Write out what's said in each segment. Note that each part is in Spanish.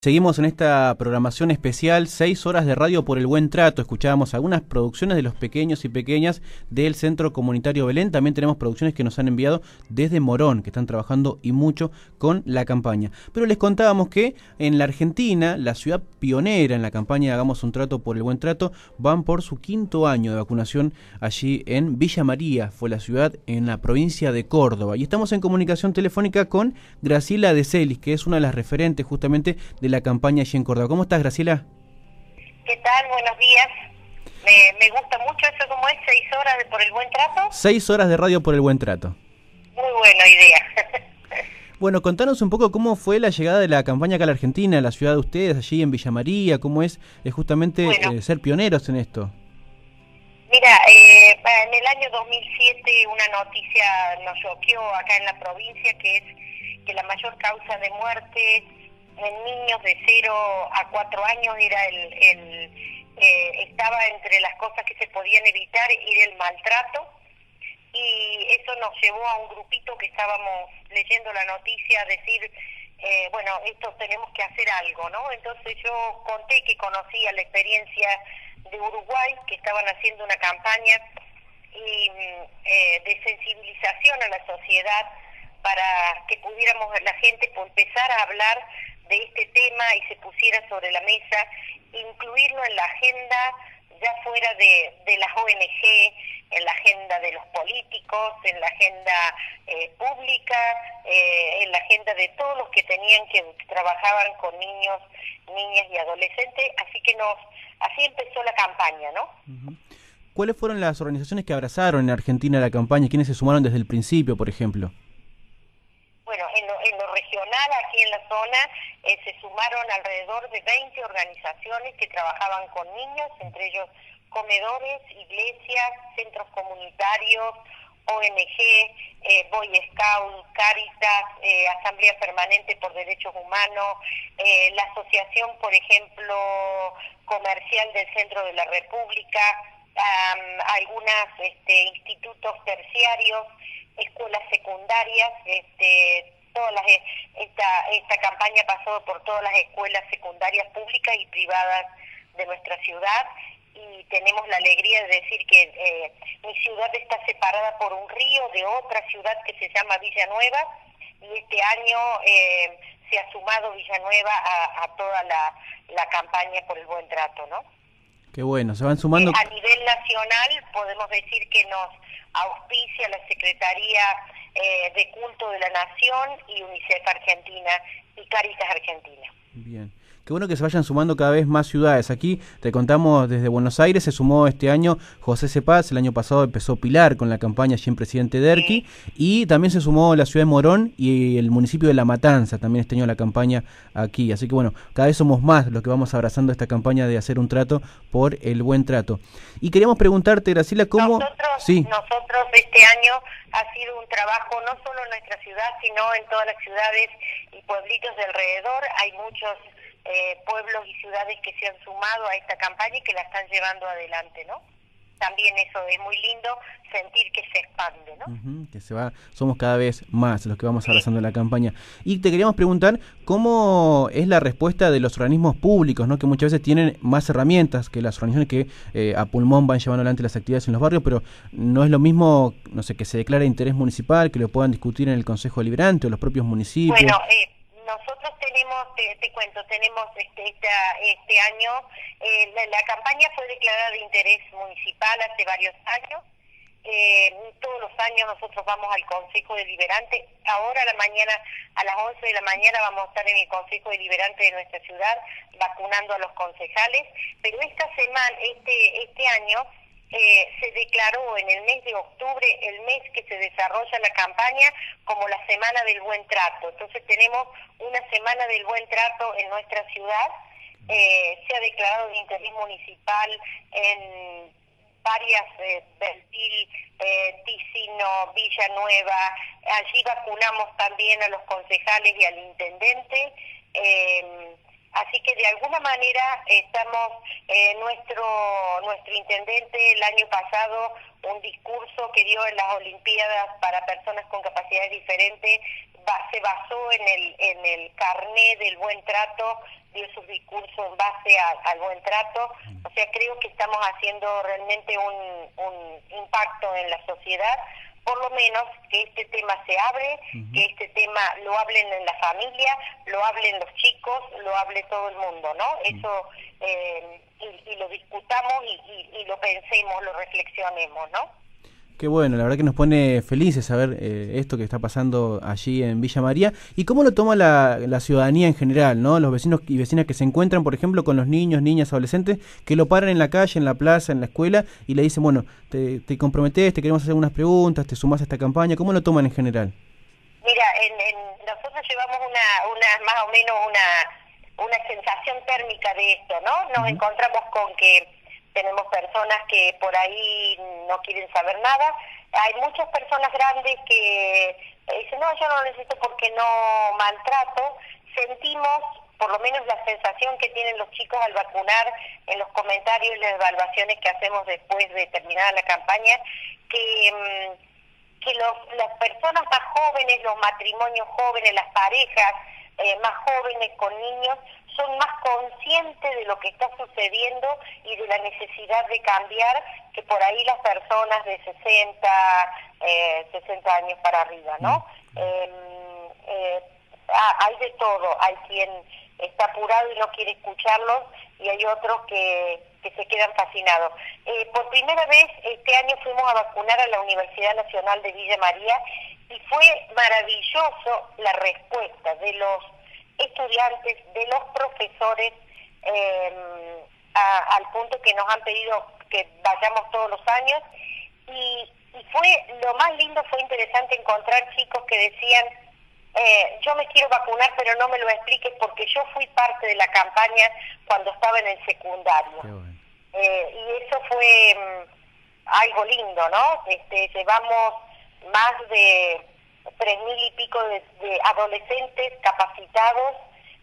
Seguimos en esta programación especial, 6 horas de radio por el buen trato. Escuchábamos algunas producciones de los pequeños y pequeñas del Centro Comunitario Belén. También tenemos producciones que nos han enviado desde Morón, que están trabajando y mucho con la campaña. Pero les contábamos que en la Argentina, la ciudad pionera en la campaña Hagamos un Trato por el Buen Trato, van por su 5.º año de vacunación allí en Villa María, fue la ciudad en la provincia de Córdoba. Y estamos en comunicación telefónica con Graciela de Celis, que es una de las referentes justamente de la campaña allí en Córdoba. ¿Cómo estás, Graciela? ¿Qué tal? Buenos días. Me gusta mucho eso, como es 6 horas por el buen trato. 6 horas de radio por el buen trato. Muy buena idea. Bueno, contanos un poco cómo fue la llegada de la campaña acá a la Argentina, a la ciudad de ustedes, allí en Villa María, cómo es justamente ser pioneros en esto. Mira, en el año 2007 una noticia nos choqueó acá en la provincia, que es que la mayor causa de muerte en niños de 0 a 4 años era estaba entre las cosas que se podían evitar, era el maltrato, y eso nos llevó a un grupito que estábamos leyendo la noticia a decir, bueno, esto tenemos que hacer algo, ¿no? Entonces yo conté que conocía la experiencia de Uruguay, que estaban haciendo una campaña de sensibilización a la sociedad para que pudiéramos la gente empezar a hablar de este tema y se pusiera sobre la mesa, incluirlo en la agenda ya fuera de las ONG, en la agenda de los políticos, en la agenda pública, en la agenda de todos los que trabajaban con niños, niñas y adolescentes, así empezó la campaña, ¿no? Uh-huh. ¿Cuáles fueron las organizaciones que abrazaron en Argentina la campaña? ¿Quiénes se sumaron desde el principio, por ejemplo? Bueno, en lo regional, aquí en la zona, se sumaron alrededor de 20 organizaciones que trabajaban con niños, entre ellos comedores, iglesias, centros comunitarios, ONG, Boy Scout, Cáritas, Asamblea Permanente por Derechos Humanos, la asociación, por ejemplo, comercial del Centro de la República, algunos institutos terciarios, escuelas secundarias, esta campaña pasó por todas las escuelas secundarias públicas y privadas de nuestra ciudad, y tenemos la alegría de decir que mi ciudad está separada por un río de otra ciudad que se llama Villanueva, y este año se ha sumado Villanueva a toda la campaña por el buen trato, ¿no? Qué bueno, se van sumando. A nivel nacional podemos decir que nos auspicia la Secretaría de Culto de la Nación y UNICEF Argentina y Cáritas Argentina. Bien. Qué bueno que se vayan sumando cada vez más ciudades. Aquí te contamos desde Buenos Aires, se sumó este año José Cepaz, el año pasado empezó Pilar con la campaña allí en Presidente Derqui, sí. Y también se sumó la ciudad de Morón y el municipio de La Matanza, también este año la campaña aquí. Así que bueno, cada vez somos más los que vamos abrazando esta campaña de hacer un trato por el buen trato. Y queríamos preguntarte, Graciela, ¿cómo...? Nosotros este año ha sido un trabajo no solo en nuestra ciudad, sino en todas las ciudades y pueblitos de alrededor. Hay muchos pueblos y ciudades que se han sumado a esta campaña y que la están llevando adelante, ¿no? También eso es muy lindo, sentir que se expande, ¿no? Uh-huh, somos cada vez más los que vamos abrazando la campaña. Y te queríamos preguntar cómo es la respuesta de los organismos públicos, ¿no? Que muchas veces tienen más herramientas que las organizaciones que a pulmón van llevando adelante las actividades en los barrios, pero no es lo mismo, no sé, que se declare interés municipal, que lo puedan discutir en el Consejo Deliberante o los propios municipios. Bueno, nosotros te cuento, tenemos este año, la campaña fue declarada de interés municipal hace varios años. Todos los años nosotros vamos al Consejo Deliberante. Ahora a las 11 de la mañana vamos a estar en el Consejo Deliberante de nuestra ciudad vacunando a los concejales, pero esta semana, este año, se declaró en el mes de octubre, el mes que se desarrolla la campaña, como la Semana del Buen Trato. Entonces tenemos una Semana del Buen Trato en nuestra ciudad. Se ha declarado de interés municipal en varias, Bertil, Ticino, Villanueva. Allí vacunamos también a los concejales y al intendente. Así que de alguna manera estamos, nuestro intendente el año pasado, un discurso que dio en las Olimpiadas para personas con capacidades diferentes, se basó en el carné del buen trato dio su discurso en base al buen trato. O sea, creo que estamos haciendo realmente un impacto en la sociedad, por lo menos que este tema se abre, que este tema lo hablen en la familia, lo hablen los chicos, lo hable todo el mundo, ¿no? Eso, y lo discutamos y lo pensemos, lo reflexionemos, ¿no? Qué bueno, la verdad que nos pone felices saber esto que está pasando allí en Villa María. ¿Y cómo lo toma la ciudadanía en general, no? Los vecinos y vecinas que se encuentran, por ejemplo, con los niños, niñas, adolescentes, que lo paran en la calle, en la plaza, en la escuela, y le dicen, bueno, te comprometés, te queremos hacer unas preguntas, te sumás a esta campaña. ¿Cómo lo toman en general? Mira, nosotros llevamos más o menos una sensación térmica de esto, ¿no? Nos encontramos con que tenemos personas que por ahí no quieren saber nada. Hay muchas personas grandes que dicen, no, yo no lo necesito porque no maltrato. Sentimos, por lo menos la sensación que tienen los chicos al vacunar en los comentarios y las evaluaciones que hacemos después de terminada la campaña, que las personas más jóvenes, los matrimonios jóvenes, las parejas más jóvenes con niños, son más conscientes de lo que está sucediendo y de la necesidad de cambiar que por ahí las personas de 60 años para arriba, ¿no? Hay de todo, hay quien está apurado y no quiere escucharlos y hay otros que se quedan fascinados. Por primera vez este año fuimos a vacunar a la Universidad Nacional de Villa María y fue maravilloso la respuesta de los estudiantes, de los profesores, al punto que nos han pedido que vayamos todos los años y fue lo más lindo, fue interesante encontrar chicos que decían, yo me quiero vacunar pero no me lo expliques porque yo fui parte de la campaña cuando estaba en el secundario. Bueno. Y eso fue algo lindo, ¿no? Llevamos más de 3.000 y pico de adolescentes capacitados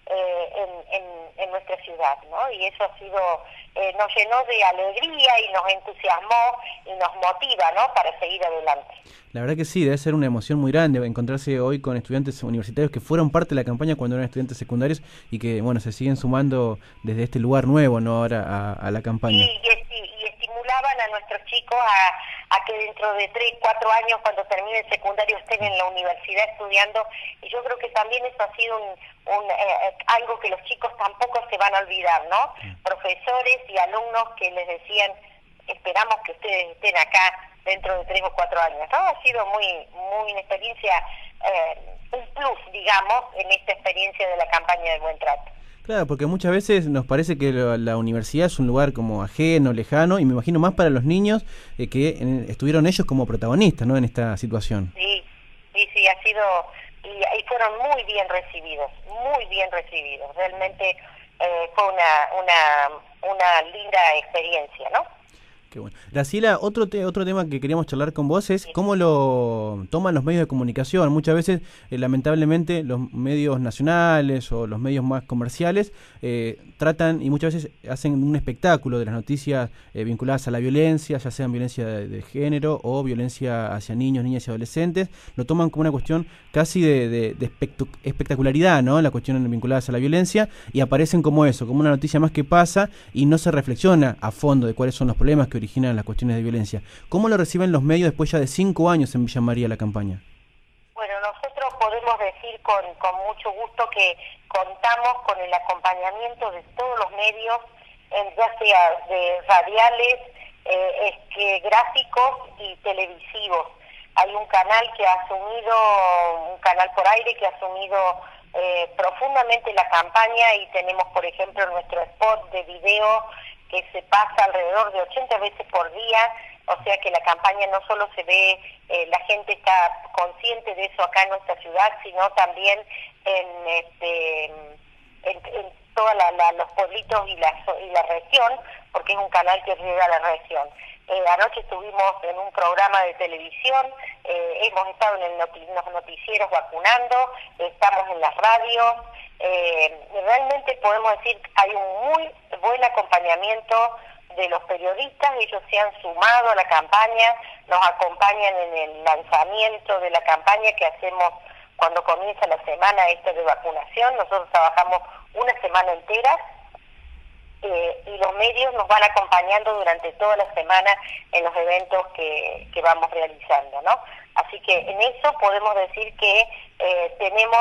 en nuestra ciudad, ¿no? Y eso ha sido, nos llenó de alegría y nos entusiasmó y nos motiva, ¿no? Para seguir adelante. La verdad que sí, debe ser una emoción muy grande encontrarse hoy con estudiantes universitarios que fueron parte de la campaña cuando eran estudiantes secundarios y que, bueno, se siguen sumando desde este lugar nuevo, ¿no? Ahora a la campaña. Y estimulaban a nuestros chicos a que dentro de 3, 4 años, cuando termine el secundario, estén en la universidad estudiando. Y yo creo que también eso ha sido algo que los chicos tampoco se van a olvidar, ¿no? Profesores y alumnos que les decían, esperamos que ustedes estén acá dentro de 3 o 4 años, ¿no? Ha sido muy una experiencia, un plus, digamos, en esta experiencia de la campaña del Buen Trato. Claro, porque muchas veces nos parece que la universidad es un lugar como ajeno, lejano, y me imagino más para los niños que estuvieron ellos como protagonistas, ¿no? En esta situación. Sí, ha sido, y fueron muy bien recibidos. Realmente fue una linda experiencia, ¿no? Qué bueno. Graciela, otro tema que queríamos charlar con vos es cómo lo toman los medios de comunicación. Muchas veces, lamentablemente, los medios nacionales o los medios más comerciales tratan y muchas veces hacen un espectáculo de las noticias vinculadas a la violencia, ya sean violencia de género o violencia hacia niños, niñas y adolescentes. Lo toman como una cuestión casi de espectacularidad, ¿no? La cuestión vinculada a la violencia, y aparecen como eso, como una noticia más que pasa y no se reflexiona a fondo de cuáles son los problemas que originan las cuestiones de violencia. ¿Cómo lo reciben los medios después ya de 5 años en Villa María la campaña? Bueno, nosotros podemos decir con mucho gusto que contamos con el acompañamiento de todos los medios, ya sea de radiales, gráficos y televisivos. Hay un canal que ha asumido, un canal por aire que ha asumido profundamente la campaña, y tenemos, por ejemplo, nuestro spot de video que se pasa alrededor de 80 veces por día, o sea que la campaña no solo se ve, la gente está consciente de eso acá en nuestra ciudad, sino también en todos los pueblitos y la región, porque es un canal que llega a la región. Anoche estuvimos en un programa de televisión, hemos estado en los noticieros vacunando, estamos en las radios. Realmente podemos decir que hay un muy buen acompañamiento de los periodistas. Ellos se han sumado a la campaña, nos acompañan en el lanzamiento de la campaña que hacemos cuando comienza la semana esta de vacunación. Nosotros trabajamos una semana entera y los medios nos van acompañando durante toda la semana en los eventos que vamos realizando, ¿no? Así que en eso podemos decir que tenemos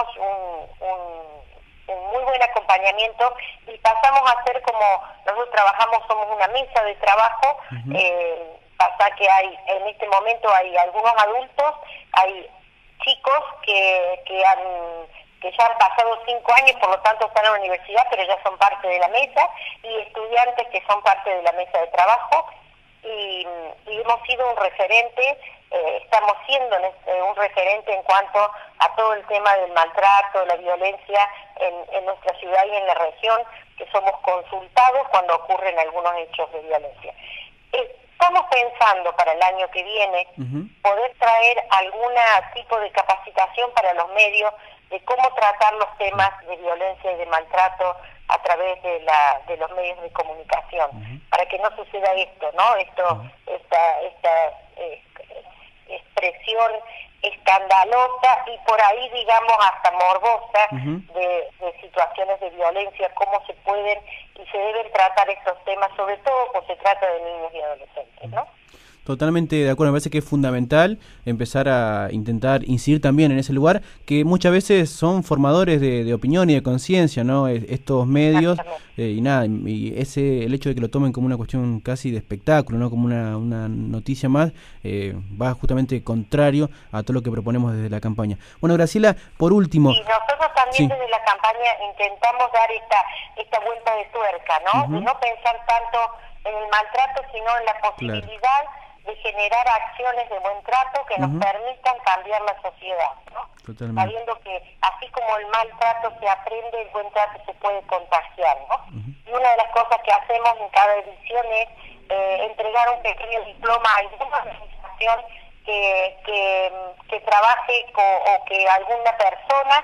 un muy buen acompañamiento y pasamos a ser como nosotros trabajamos, somos una mesa de trabajo. Pasa que en este momento hay algunos adultos, hay chicos que ya han pasado 5 años, por lo tanto están en la universidad, pero ya son parte de la mesa, y estudiantes que son parte de la mesa de trabajo, y hemos sido un referente, estamos siendo un referente en cuanto a todo el tema del maltrato, la violencia en nuestra ciudad y en la región, que somos consultados cuando ocurren algunos hechos de violencia. Estamos pensando para el año que viene poder traer algún tipo de capacitación para los medios de cómo tratar los temas de violencia y de maltrato a través de los medios de comunicación, para que no suceda esto, ¿no? Esta expresión escandalosa y por ahí, digamos, hasta morbosa de situaciones de violencia, cómo se pueden y se deben tratar estos temas, sobre todo cuando se trata de niños y adolescentes, ¿no? Totalmente de acuerdo, me parece que es fundamental empezar a intentar incidir también en ese lugar, que muchas veces son formadores de opinión y de conciencia, ¿no? Estos medios, y nada, y el hecho de que lo tomen como una cuestión casi de espectáculo, ¿no? Como una noticia más, va justamente contrario a todo lo que proponemos desde la campaña. Bueno, Graciela, por último... Y nosotros también desde la campaña intentamos dar esta vuelta de tuerca, ¿no? Y no pensar tanto en el maltrato, sino en la posibilidad de generar acciones de buen trato que nos permitan cambiar la sociedad, ¿no? Totalmente. Sabiendo que así como el maltrato se aprende, el buen trato se puede contagiar, ¿no? Y una de las cosas que hacemos en cada edición es entregar un pequeño diploma a alguna organización que trabaje o que alguna persona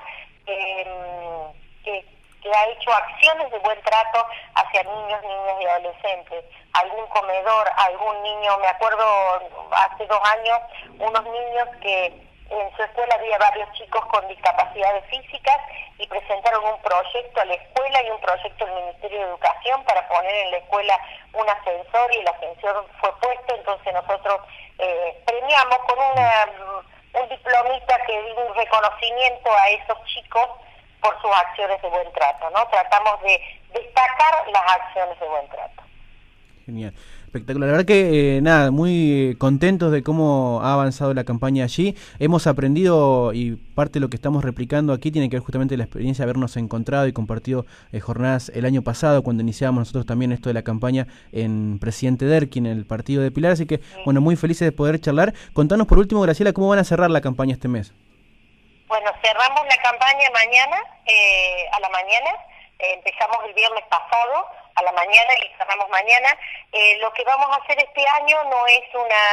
que ha hecho acciones de buen trato hacia niños, niñas y adolescentes. Algún comedor, algún niño, me acuerdo hace 2 años, unos niños que en su escuela había varios chicos con discapacidades físicas y presentaron un proyecto a la escuela y un proyecto al Ministerio de Educación para poner en la escuela un ascensor, y el ascensor fue puesto. Entonces nosotros premiamos con un diplomita que dio un reconocimiento a esos chicos por sus acciones de buen trato, ¿no? Tratamos de destacar las acciones de buen trato. Genial, espectacular. La verdad que nada, muy contentos de cómo ha avanzado la campaña allí. Hemos aprendido, y parte de lo que estamos replicando aquí tiene que ver justamente la experiencia de habernos encontrado y compartido jornadas el año pasado, cuando iniciábamos nosotros también esto de la campaña en Presidente Derqui, en el partido de Pilar. Así que, bueno, muy felices de poder charlar. Contanos por último, Graciela, ¿cómo van a cerrar la campaña este mes? Bueno, cerramos la campaña mañana, a la mañana. Empezamos el viernes pasado a la mañana y cerramos mañana. Lo que vamos a hacer este año no es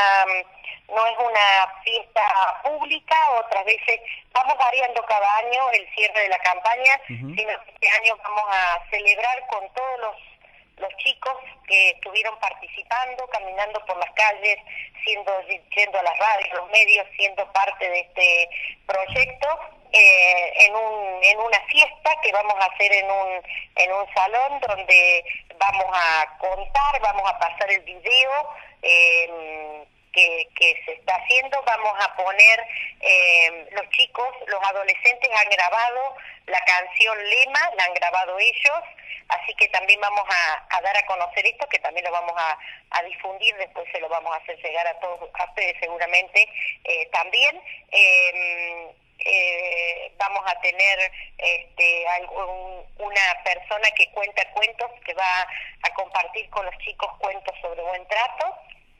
una fiesta pública. Otras veces vamos variando cada año el cierre de la campaña, sino que este año vamos a celebrar con todos los chicos que estuvieron participando, caminando por las calles, yendo a las radios, los medios, siendo parte de este proyecto, en una fiesta que vamos a hacer en un salón donde vamos a contar, vamos a pasar el video que se está haciendo, vamos a poner, los chicos, los adolescentes han grabado la canción Lema, la han grabado ellos, así que también vamos a dar a conocer esto, que también lo vamos a difundir, después se lo vamos a hacer llegar a todos ustedes seguramente también. Vamos a tener una persona que cuenta cuentos, que va a compartir con los chicos cuentos sobre buen trato,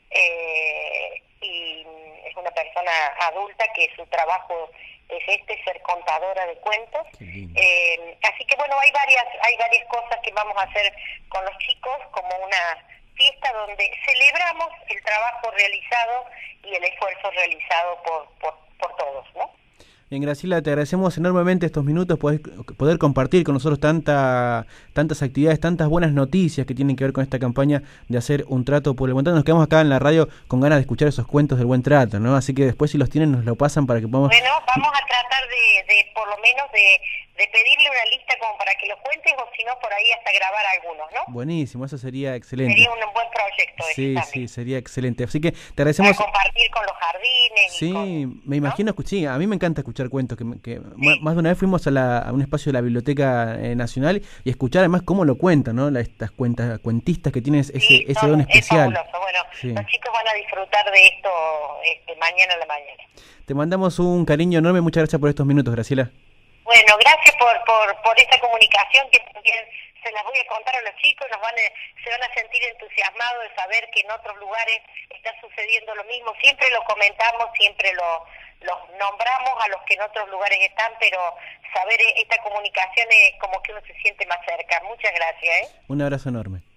y es una persona adulta que su trabajo es ser contadora de cuentos. Así que bueno, hay varias cosas que vamos a hacer con los chicos, como una fiesta donde celebramos el trabajo realizado y el esfuerzo realizado por todos, ¿no? Bien, Graciela, te agradecemos enormemente estos minutos, poder compartir con nosotros tanta tantas actividades, tantas buenas noticias que tienen que ver con esta campaña de hacer un trato por el buen trato. Nos quedamos acá en la radio con ganas de escuchar esos cuentos del buen trato, ¿no? Así que después, si los tienen, nos lo pasan para que podamos... Bueno, vamos a tratar de por lo menos de pedirle una lista como para que lo cuentes, o si no, por ahí hasta grabar algunos, ¿no? Buenísimo, eso sería excelente. Sería un buen proyecto. Sí, sí, sería excelente. Así que te agradecemos... Para compartir con los jardines. Sí, me imagino, ¿no? Sí, a mí me encanta escuchar cuentos, que sí. Más de una vez fuimos a un espacio de la Biblioteca Nacional y escuchar además cómo lo cuentan, ¿no? Estas cuentistas que tienen ese don especial. Es fabuloso. Bueno, sí. Los chicos van a disfrutar de esto mañana a la mañana. Te mandamos un cariño enorme, muchas gracias por estos minutos, Graciela. Bueno, gracias por esta comunicación que también se las voy a contar a los chicos, se van a sentir entusiasmados de saber que en otros lugares está sucediendo lo mismo. Siempre lo comentamos, siempre los nombramos a los que en otros lugares están, pero saber esta comunicación es como que uno se siente más cerca. Muchas gracias. Un abrazo enorme.